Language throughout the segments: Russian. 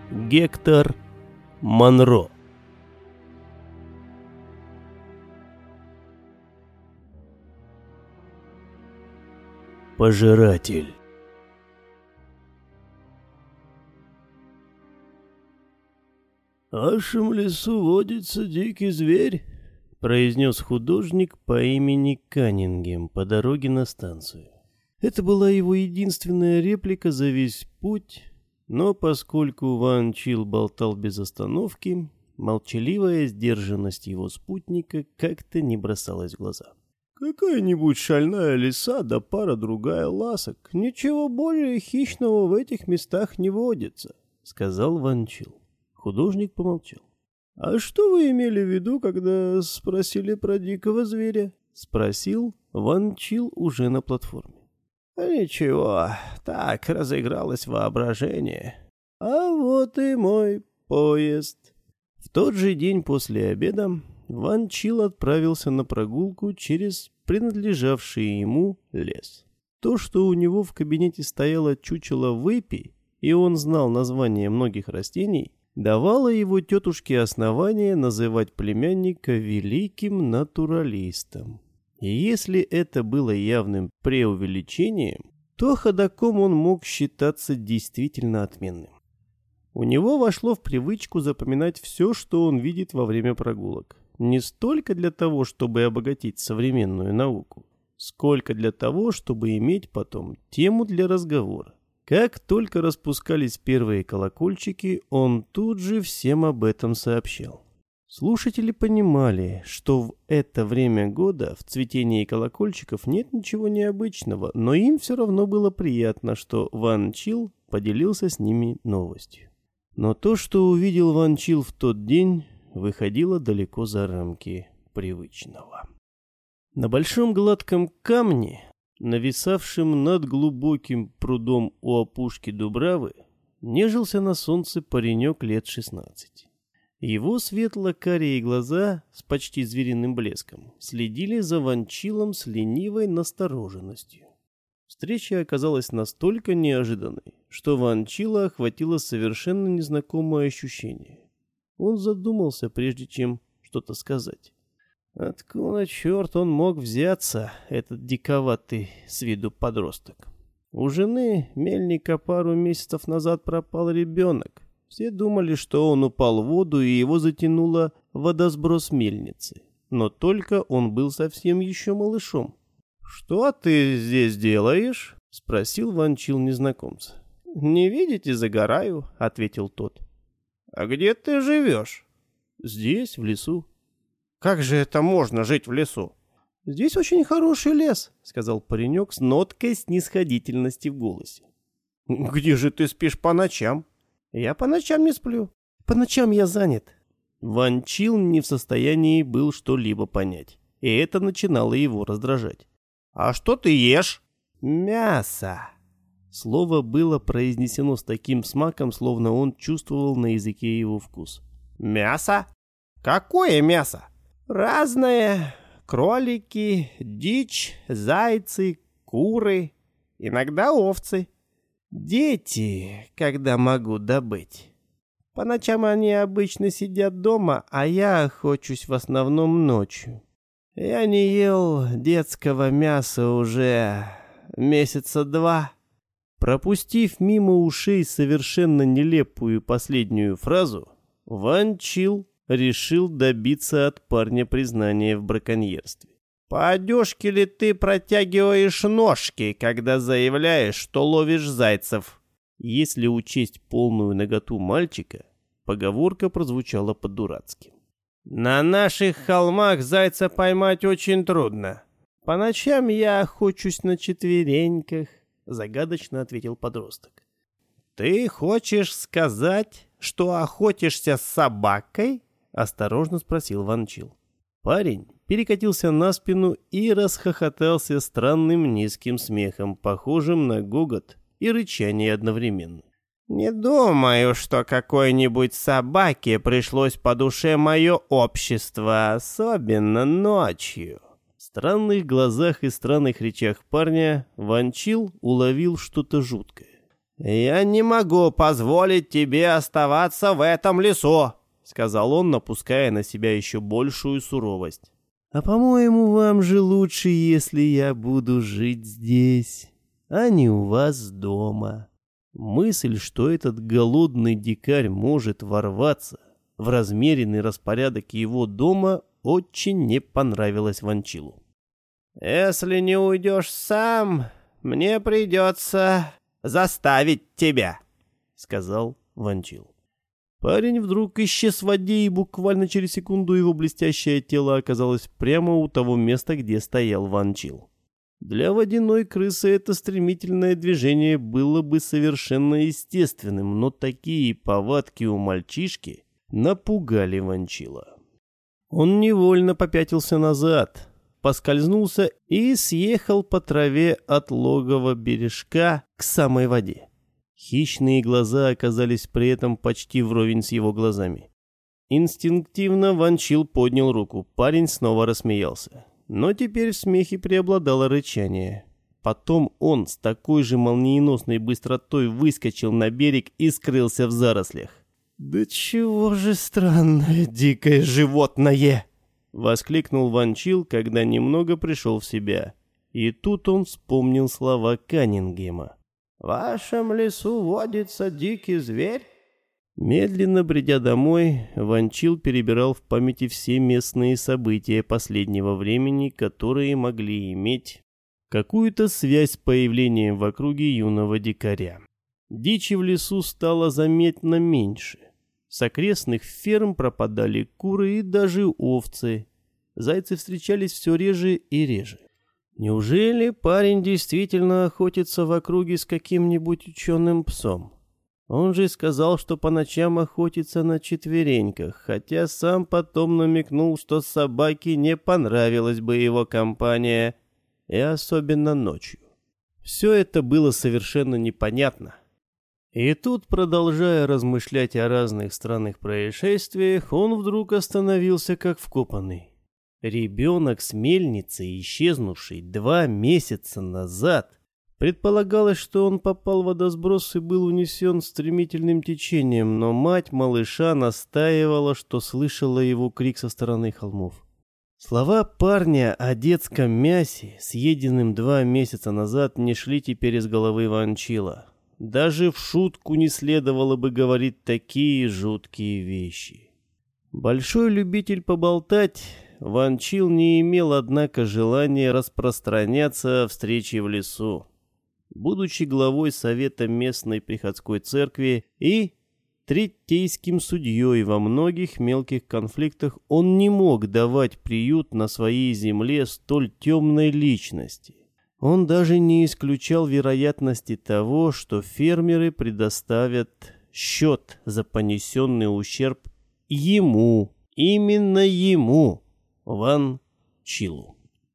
Гектор Монро. Пожиратель. «В вашем лесу водится дикий зверь», — произнес художник по имени Каннингем по дороге на станцию. Это была его единственная реплика за весь путь, но поскольку Ван Чил болтал без остановки, молчаливая сдержанность его спутника как-то не бросалась в глаза. «Какая-нибудь шальная лиса да пара-другая ласок. Ничего более хищного в этих местах не водится», — сказал Ван Чил. Художник помолчал. «А что вы имели в виду, когда спросили про дикого зверя?» — спросил Ван Чил уже на платформе. «Ничего, так разыгралось воображение. А вот и мой поезд». В тот же день после обеда Ван Чил отправился на прогулку через принадлежавший ему лес. То, что у него в кабинете стояло чучело выпи, и он знал название многих растений, давало его тетушке основание называть племянника великим натуралистом. И если это было явным преувеличением, то ходоком он мог считаться действительно отменным. У него вошло в привычку запоминать все, что он видит во время прогулок. Не столько для того, чтобы обогатить современную науку, сколько для того, чтобы иметь потом тему для разговора. Как только распускались первые колокольчики, он тут же всем об этом сообщал. Слушатели понимали, что в это время года в цветении колокольчиков нет ничего необычного, но им все равно было приятно, что Ван Чил поделился с ними новостью. Но то, что увидел Ван Чил в тот день, выходило далеко за рамки привычного. На большом гладком камне, нависавшем над глубоким прудом у опушки Дубравы, нежился на солнце паренек лет 16. Его светло-карие глаза с почти звериным блеском следили за Ван Чилом с ленивой настороженностью. Встреча оказалась настолько неожиданной, что Ван Чила охватило совершенно незнакомое ощущение. Он задумался, прежде чем что-то сказать. Откуда, черт, он мог взяться, этот диковатый с виду подросток? У жены мельника пару месяцев назад пропал ребенок. Все думали, что он упал в воду и его затянуло водосброс мельницы. Но только он был совсем еще малышом. «Что ты здесь делаешь?» — спросил Ван Чил незнакомца. «Не видите, загораю», — ответил тот. «А где ты живешь?» «Здесь, в лесу». «Как же это можно жить в лесу?» «Здесь очень хороший лес», — сказал паренек с ноткой снисходительности в голосе. «Где же ты спишь по ночам?» «Я по ночам не сплю. По ночам я занят». Ван Чил не в состоянии был что-либо понять, и это начинало его раздражать. «А что ты ешь?» «Мясо». Слово было произнесено с таким смаком, словно он чувствовал на языке его вкус. «Мясо? Какое мясо?» «Разное. Кролики, дичь, зайцы, куры, иногда овцы. Дети, когда могу добыть. По ночам они обычно сидят дома, а я охочусь в основном ночью. Я не ел детского мяса уже месяца 2. Пропустив мимо ушей совершенно нелепую последнюю фразу, Ван Чил решил добиться от парня признания в браконьерстве. «По одежке ли ты протягиваешь ножки, когда заявляешь, что ловишь зайцев?» Если учесть полную наготу мальчика, поговорка прозвучала по-дурацки. «На наших холмах зайца поймать очень трудно. По ночам я охочусь на четвереньках», — загадочно ответил подросток. «Ты хочешь сказать, что охотишься с собакой?» — осторожно спросил Ван Чил. Парень перекатился на спину и расхохотался странным низким смехом, похожим на гогот и рычание одновременно. «Не думаю, что какой-нибудь собаке пришлось по душе мое общество, особенно ночью». В странных глазах и странных речах парня Ван Чил уловил что-то жуткое. «Я не могу позволить тебе оставаться в этом лесу», — сказал он, напуская на себя еще большую суровость. «А по-моему, вам же лучше, если я буду жить здесь, а не у вас дома». Мысль, что этот голодный дикарь может ворваться в размеренный распорядок его дома, очень не понравилась Ванчилу. «Если не уйдешь сам, мне придется заставить тебя», — сказал Ванчил. Парень вдруг исчез в воде, и буквально через секунду его блестящее тело оказалось прямо у того места, где стоял Ванчил. Для водяной крысы это стремительное движение было бы совершенно естественным, но такие повадки у мальчишки напугали Ванчила. Он невольно попятился назад, поскользнулся и съехал по траве от логова бережка к самой воде. Хищные глаза оказались при этом почти вровень с его глазами. Инстинктивно Ванчил поднял руку, парень снова рассмеялся. Но теперь в смехе преобладало рычание. Потом он с такой же молниеносной быстротой выскочил на берег и скрылся в зарослях. «Да чего же странное дикое животное!» — воскликнул Ванчил, когда немного пришел в себя. И тут он вспомнил слова Каннингема. «В вашем лесу водится дикий зверь?» Медленно бредя домой, Ванчил перебирал в памяти все местные события последнего времени, которые могли иметь какую-то связь с появлением в округе юного дикаря. Дичи в лесу стало заметно меньше. С окрестных ферм пропадали куры и даже овцы. Зайцы встречались все реже и реже. Неужели парень действительно охотится в округе с каким-нибудь ученым псом? Он же сказал, что по ночам охотится на четвереньках, хотя сам потом намекнул, что собаке не понравилась бы его компания, и особенно ночью. Все это было совершенно непонятно. И тут, продолжая размышлять о разных странных происшествиях, он вдруг остановился как вкопанный. Ребенок с мельницы, исчезнувший 2 месяца назад, предполагалось, что он попал в водосброс и был унесен стремительным течением, но мать малыша настаивала, что слышала его крик со стороны холмов. Слова парня о детском мясе, съеденном 2 месяца назад, не шли теперь из головы Ванчила. Даже в шутку не следовало бы говорить такие жуткие вещи. Большой любитель поболтать, Ванчил не имел, однако, желания распространяться о встрече в лесу. Будучи главой совета местной приходской церкви и третейским судьей во многих мелких конфликтах, он не мог давать приют на своей земле столь темной личности. Он даже не исключал вероятности того, что фермеры предоставят счет за понесенный ущерб ему, именно ему, Ванчилу.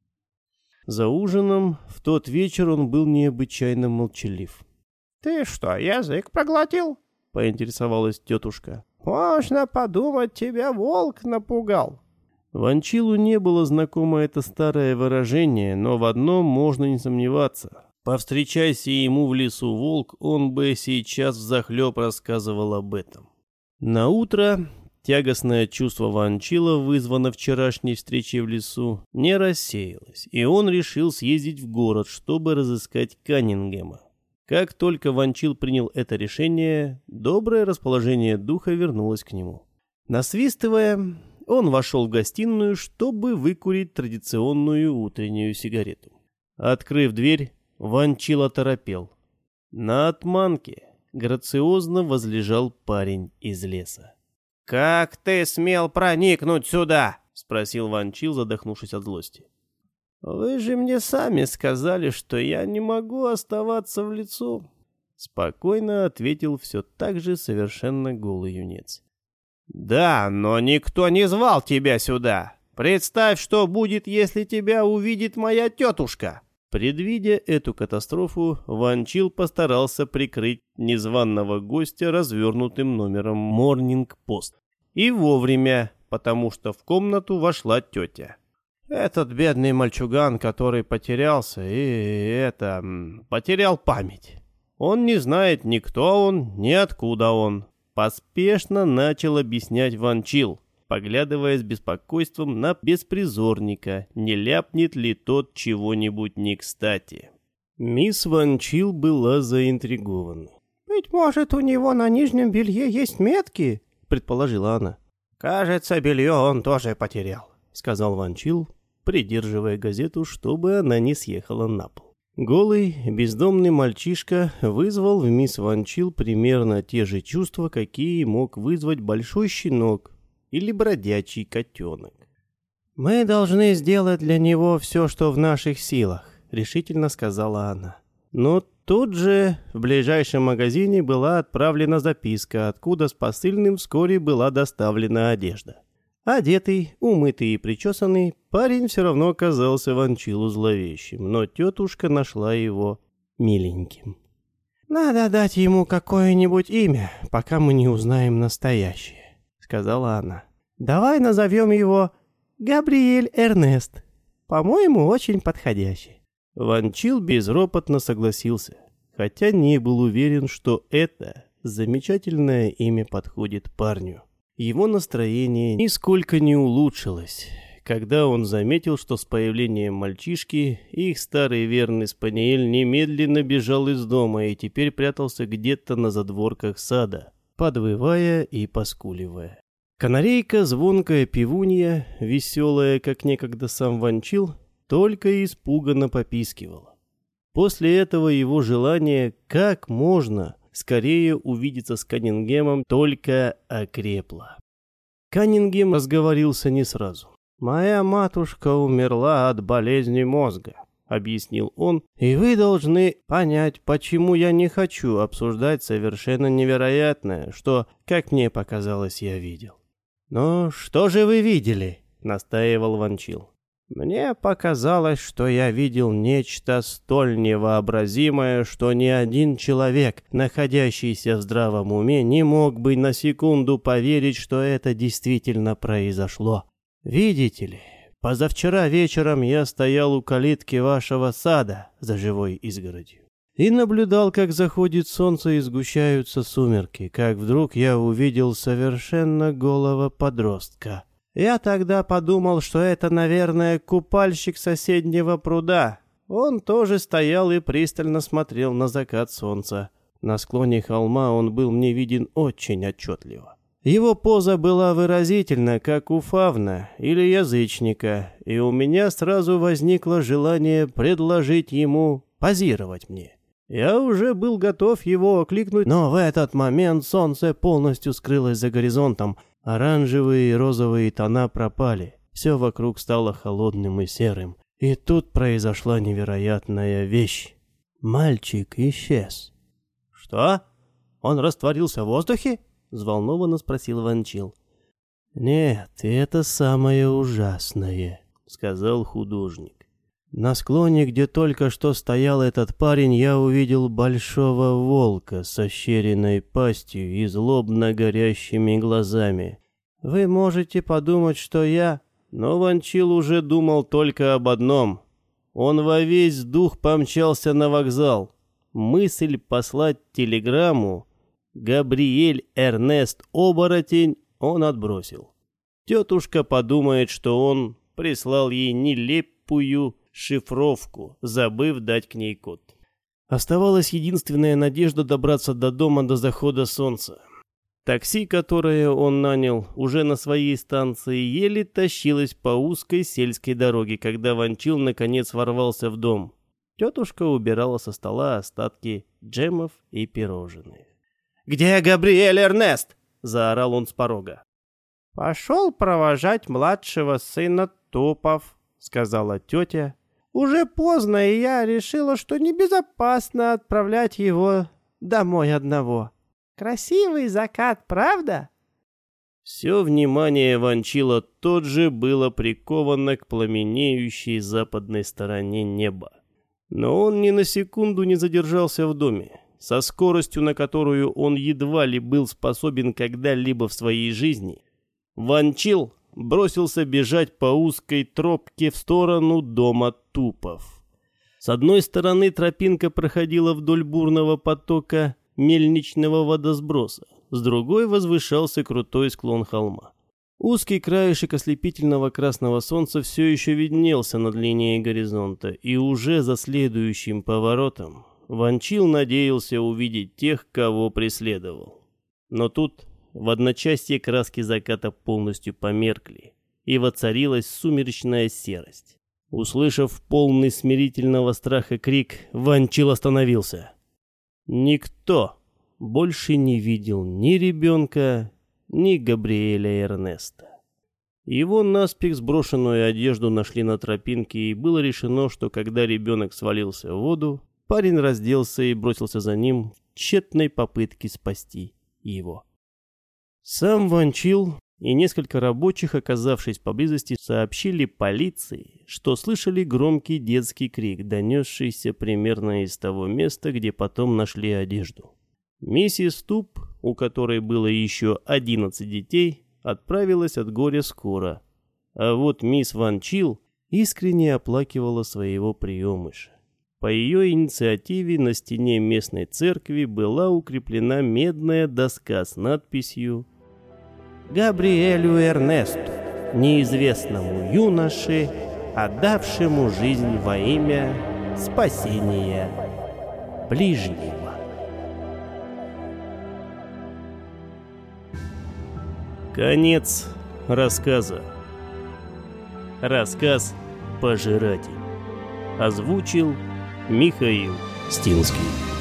За ужином в тот вечер он был необычайно молчалив. «Ты что, язык проглотил?» — поинтересовалась тетушка. «Можно подумать, тебя волк напугал». Ванчилу не было знакомо это старое выражение, но в одном можно не сомневаться. Повстречайся ему в лесу волк, он бы сейчас взахлеб рассказывал об этом. Наутро тягостное чувство Ванчила, вызванное вчерашней встречей в лесу, не рассеялось, и он решил съездить в город, чтобы разыскать Каннингема. Как только Ванчил принял это решение, доброе расположение духа вернулось к нему. Насвистывая, он вошел в гостиную, чтобы выкурить традиционную утреннюю сигарету. Открыв дверь, Ванчил оторопел. На отманке грациозно возлежал парень из леса. «Как ты смел проникнуть сюда?» — спросил Ванчил, задохнувшись от злости. «Вы же мне сами сказали, что я не могу оставаться в лесу», — спокойно ответил все так же совершенно голый юнец. «Да, но никто не звал тебя сюда. Представь, что будет, если тебя увидит моя тетушка». Предвидя эту катастрофу, Ванчил постарался прикрыть незваного гостя развернутым номером Morning Post. И вовремя, потому что в комнату вошла тетя. «Этот бедный мальчуган, который потерялся, потерял память. Он не знает ни кто он, ни откуда он. Поспешно начал объяснять Ван Чил, поглядывая с беспокойством на беспризорника, не ляпнет ли тот чего-нибудь не кстати. Мисс Ван Чил была заинтригована. «Быть может, у него на нижнем белье есть метки?» — предположила она. «Кажется, белье он тоже потерял», — сказал Ван Чил, придерживая газету, чтобы она не съехала на пол. Голый, бездомный мальчишка вызвал в мисс Ван Чил примерно те же чувства, какие мог вызвать большой щенок или бродячий котенок. «Мы должны сделать для него все, что в наших силах», — решительно сказала она. Но тут же в ближайшем магазине была отправлена записка, откуда с посыльным вскоре была доставлена одежда. Одетый, умытый и причесанный, парень все равно оказался Ван Чилу зловещим, но тетушка нашла его миленьким. «Надо дать ему какое-нибудь имя, пока мы не узнаем настоящее», — сказала она. «Давай назовем его Габриэль Эрнест. По-моему, очень подходящий». Ван Чил безропотно согласился, хотя не был уверен, что это замечательное имя подходит парню. Его настроение нисколько не улучшилось, когда он заметил, что с появлением мальчишки их старый верный спаниель немедленно бежал из дома и теперь прятался где-то на задворках сада, подвывая и поскуливая. Канарейка, звонкая пивунья, веселая, как некогда сам Ван Чил, только испуганно попискивала. После этого его желание как можно скорее увидеться с Каннингемом только окрепло. Каннингем разговорился не сразу. «Моя матушка умерла от болезни мозга», — объяснил он, «и вы должны понять, почему я не хочу обсуждать совершенно невероятное, что, как мне показалось, я видел». «Но что же вы видели?» — настаивал Ван Чил. «Мне показалось, что я видел нечто столь невообразимое, что ни один человек, находящийся в здравом уме, не мог бы на секунду поверить, что это действительно произошло. Видите ли, позавчера вечером я стоял у калитки вашего сада за живой изгородью и наблюдал, как заходит солнце и сгущаются сумерки, как вдруг я увидел совершенно голого подростка. Я тогда подумал, что это, наверное, купальщик соседнего пруда. Он тоже стоял и пристально смотрел на закат солнца. На склоне холма он был мне виден очень отчетливо. Его поза была выразительна, как у фавна или язычника, и у меня сразу возникло желание предложить ему позировать мне. Я уже был готов его окликнуть, но в этот момент солнце полностью скрылось за горизонтом. Оранжевые и розовые тона пропали, все вокруг стало холодным и серым. И тут произошла невероятная вещь. Мальчик исчез. «Что? Он растворился в воздухе?» — взволнованно спросил Ван Чил. «Нет, это самое ужасное», — сказал художник. «На склоне, где только что стоял этот парень, я увидел большого волка с ощеренной пастью и злобно горящими глазами. Вы можете подумать, что я...» Но Ван Чил уже думал только об одном. Он во весь дух помчался на вокзал. Мысль послать телеграмму «Габриэль Эрнест Оборотень» он отбросил. Тетушка подумает, что он прислал ей нелепую шифровку, забыв дать к ней код. Оставалась единственная надежда добраться до дома до захода солнца. Такси, которое он нанял уже на своей станции, еле тащилось по узкой сельской дороге, когда Ван Чил наконец ворвался в дом. Тетушка убирала со стола остатки джемов и пирожных. «Где Габриэль Эрнест?» — заорал он с порога. «Пошел провожать младшего сына Тупов», — сказала тетя. «Уже поздно, и я решила, что небезопасно отправлять его домой одного. Красивый закат, правда?» Все внимание Ван Чила тут же было приковано к пламенеющей западной стороне неба. Но он ни на секунду не задержался в доме. Со скоростью, на которую он едва ли был способен когда-либо в своей жизни, Ван Чил бросился бежать по узкой тропке в сторону дома Тупов. С одной стороны тропинка проходила вдоль бурного потока мельничного водосброса, с другой возвышался крутой склон холма. Узкий краешек ослепительного красного солнца все еще виднелся над линией горизонта, и уже за следующим поворотом Ванчил надеялся увидеть тех, кого преследовал. Но тут в одночасье краски заката полностью померкли, и воцарилась сумеречная серость. Услышав полный смирительного страха крик, Ванчил остановился. Никто больше не видел ни ребенка, ни Габриэля Эрнеста. Его наспех сброшенную одежду нашли на тропинке, и было решено, что когда ребенок свалился в воду, парень разделся и бросился за ним в тщетной попытке спасти его. Сам Ванчил и несколько рабочих, оказавшись поблизости, сообщили полиции, что слышали громкий детский крик, донесшийся примерно из того места, где потом нашли одежду. Миссис Туп, у которой было еще 11 детей, отправилась от горя скоро, а вот мисс Ванчил искренне оплакивала своего приемыша. По ее инициативе на стене местной церкви была укреплена медная доска с надписью «Габриэлю Эрнесту, неизвестному юноше, отдавшему жизнь во имя спасения ближнего». Конец рассказа. Рассказ «Пожиратель». Озвучил Михаил Стинский.